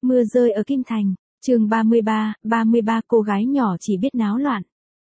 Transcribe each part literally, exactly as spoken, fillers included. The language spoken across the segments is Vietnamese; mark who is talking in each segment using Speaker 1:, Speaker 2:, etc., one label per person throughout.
Speaker 1: Mưa rơi ở Kim Thành, chương ba mươi ba, ba mươi ba cô gái nhỏ chỉ biết náo loạn.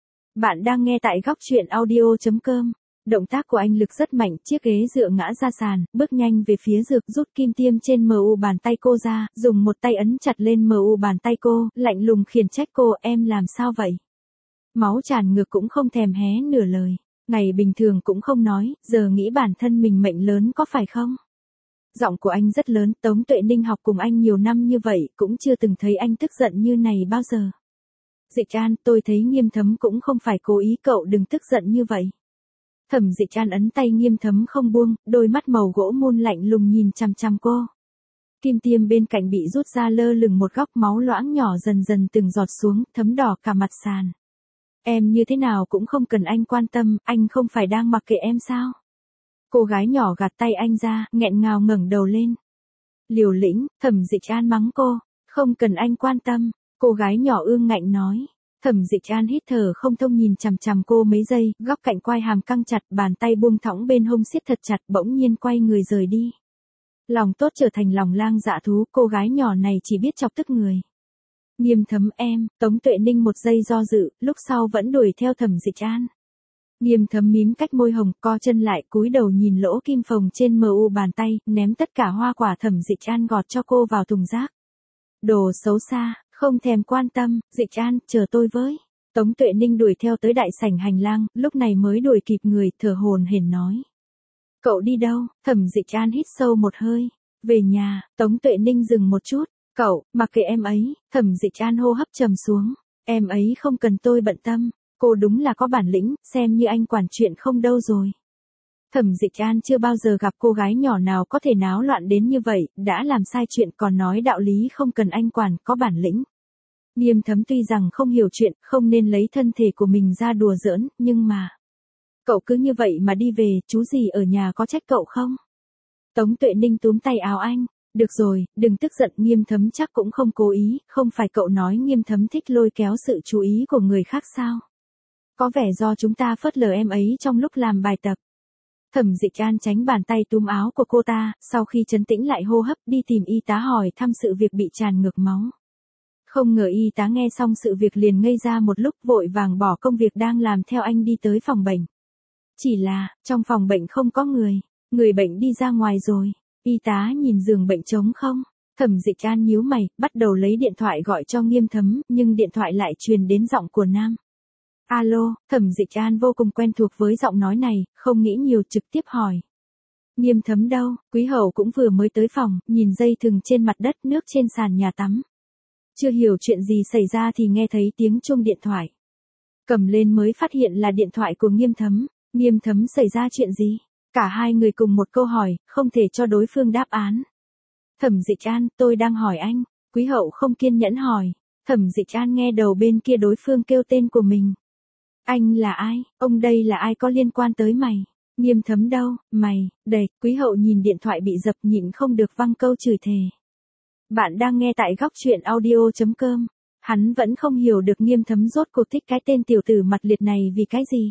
Speaker 1: Bạn đang nghe tại góc truyện audio chấm com. Động tác của anh Lực rất mạnh, chiếc ghế dựa ngã ra sàn, bước nhanh về phía Dược, rút kim tiêm trên mờ u bàn tay cô ra, dùng một tay ấn chặt lên mờ u bàn tay cô, lạnh lùng khiển trách cô, em làm sao vậy? Máu tràn ngược cũng không thèm hé nửa lời. Ngày bình thường cũng không nói, giờ nghĩ bản thân mình mệnh lớn có phải không? Giọng của anh rất lớn, Tống Tuệ Ninh học cùng anh nhiều năm như vậy, cũng chưa từng thấy anh tức giận như này bao giờ. Dịch An, tôi thấy Nghiêm Thấm cũng không phải cố ý, cậu đừng tức giận như vậy. Thẩm Dịch An ấn tay Nghiêm Thấm không buông, đôi mắt màu gỗ mun lạnh lùng nhìn chằm chằm cô. Kim tiêm bên cạnh bị rút ra lơ lửng một góc, máu loãng nhỏ dần dần từng giọt xuống, thấm đỏ cả mặt sàn. Em như thế nào cũng không cần anh quan tâm, anh không phải đang mặc kệ em sao? Cô gái nhỏ gạt tay anh ra, nghẹn ngào ngẩng đầu lên. Liều lĩnh, Thẩm Dịch An mắng cô, không cần anh quan tâm, cô gái nhỏ ương ngạnh nói. Thẩm Dịch An hít thở không thông nhìn chằm chằm cô mấy giây, góc cạnh quai hàm căng chặt, bàn tay buông thõng bên hông siết thật chặt, bỗng nhiên quay người rời đi. Lòng tốt trở thành lòng lang dạ thú, cô gái nhỏ này chỉ biết chọc tức người. Nghiêm Thấm em, Tống Tuệ Ninh một giây do dự, lúc sau vẫn đuổi theo Thẩm Dịch An. Nghiêm Thấm mím cách môi hồng, co chân lại, cúi đầu nhìn lỗ kim phồng trên mờ u bàn tay, ném tất cả hoa quả Thẩm Dịch An gọt cho cô vào thùng rác. Đồ xấu xa, không thèm quan tâm, Dịch An, chờ tôi với. Tống Tuệ Ninh đuổi theo tới đại sảnh hành lang, lúc này mới đuổi kịp người, thở hổn hển nói. Cậu đi đâu? Thẩm Dịch An hít sâu một hơi. Về nhà. Tống Tuệ Ninh dừng một chút. Cậu, mặc kệ em ấy. Thẩm Dịch An hô hấp trầm xuống. Em ấy không cần tôi bận tâm. Cô đúng là có bản lĩnh, xem như anh quản chuyện không đâu rồi. Thẩm Dịch An chưa bao giờ gặp cô gái nhỏ nào có thể náo loạn đến như vậy, đã làm sai chuyện còn nói đạo lý không cần anh quản, có bản lĩnh. Nghiêm Thấm tuy rằng không hiểu chuyện, không nên lấy thân thể của mình ra đùa giỡn, nhưng mà... Cậu cứ như vậy mà đi về, chú gì ở nhà có trách cậu không? Tống Tuệ Ninh túm tay áo anh. Được rồi, đừng tức giận, Nghiêm Thấm chắc cũng không cố ý, không phải cậu nói Nghiêm Thấm thích lôi kéo sự chú ý của người khác sao? Có vẻ do chúng ta phớt lờ em ấy trong lúc làm bài tập. Thẩm Dịch An tránh bàn tay túm áo của cô ta, sau khi trấn tĩnh lại hô hấp đi tìm y tá hỏi thăm sự việc bị tràn ngược máu. Không ngờ y tá nghe xong sự việc liền ngây ra một lúc, vội vàng bỏ công việc đang làm theo anh đi tới phòng bệnh. Chỉ là, trong phòng bệnh không có người, người bệnh đi ra ngoài rồi. Y tá nhìn giường bệnh trống không. Thẩm Dịch An nhíu mày, bắt đầu lấy điện thoại gọi cho Nghiêm Thấm, nhưng điện thoại lại truyền đến giọng của nam. Alo, Thẩm Dịch An vô cùng quen thuộc với giọng nói này, không nghĩ nhiều trực tiếp hỏi. Nghiêm Thấm đâu? Quý Hậu cũng vừa mới tới phòng, nhìn dây thừng trên mặt đất, nước trên sàn nhà tắm. Chưa hiểu chuyện gì xảy ra thì nghe thấy tiếng chuông điện thoại. Cầm lên mới phát hiện là điện thoại của Nghiêm Thấm. Nghiêm Thấm, xảy ra chuyện gì? Cả hai người cùng một câu hỏi, không thể cho đối phương đáp án. Thẩm Dịch An, tôi đang hỏi anh. Quý Hậu không kiên nhẫn hỏi. Thẩm Dịch An nghe đầu bên kia đối phương kêu tên của mình. Anh là ai? Ông đây là ai có liên quan tới mày? Nghiêm Thấm đâu? Mày, đầy, Quý Hậu nhìn điện thoại bị dập nhịn không được văng câu chửi thề. Bạn đang nghe tại góc truyện audio chấm com. Hắn vẫn không hiểu được Nghiêm Thấm rốt cuộc thích cái tên tiểu tử mặt liệt này vì cái gì.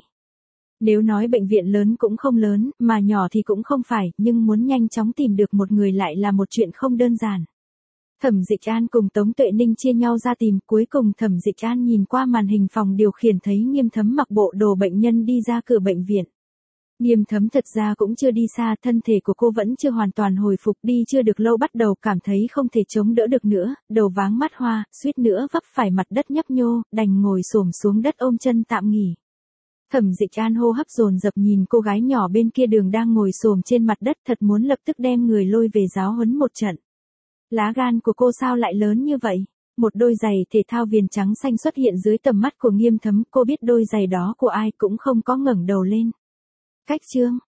Speaker 1: Nếu nói bệnh viện lớn cũng không lớn, mà nhỏ thì cũng không phải, nhưng muốn nhanh chóng tìm được một người lại là một chuyện không đơn giản. Thẩm Dịch An cùng Tống Tuệ Ninh chia nhau ra tìm, cuối cùng Thẩm Dịch An nhìn qua màn hình phòng điều khiển thấy Nghiêm Thấm mặc bộ đồ bệnh nhân đi ra cửa bệnh viện. Nghiêm Thấm thật ra cũng chưa đi xa, thân thể của cô vẫn chưa hoàn toàn hồi phục, đi chưa được lâu bắt đầu cảm thấy không thể chống đỡ được nữa, đầu váng mắt hoa, suýt nữa vấp phải mặt đất nhấp nhô, đành ngồi xổm xuống đất ôm chân tạm nghỉ. Thẩm Dịch An hô hấp dồn dập nhìn cô gái nhỏ bên kia đường đang ngồi xổm trên mặt đất, thật muốn lập tức đem người lôi về giáo huấn một trận. Lá gan của cô sao lại lớn như vậy? Một đôi giày thể thao viền trắng xanh xuất hiện dưới tầm mắt của Nghiêm Thấm, cô biết đôi giày đó của ai cũng không có ngẩng đầu lên. Cách chương,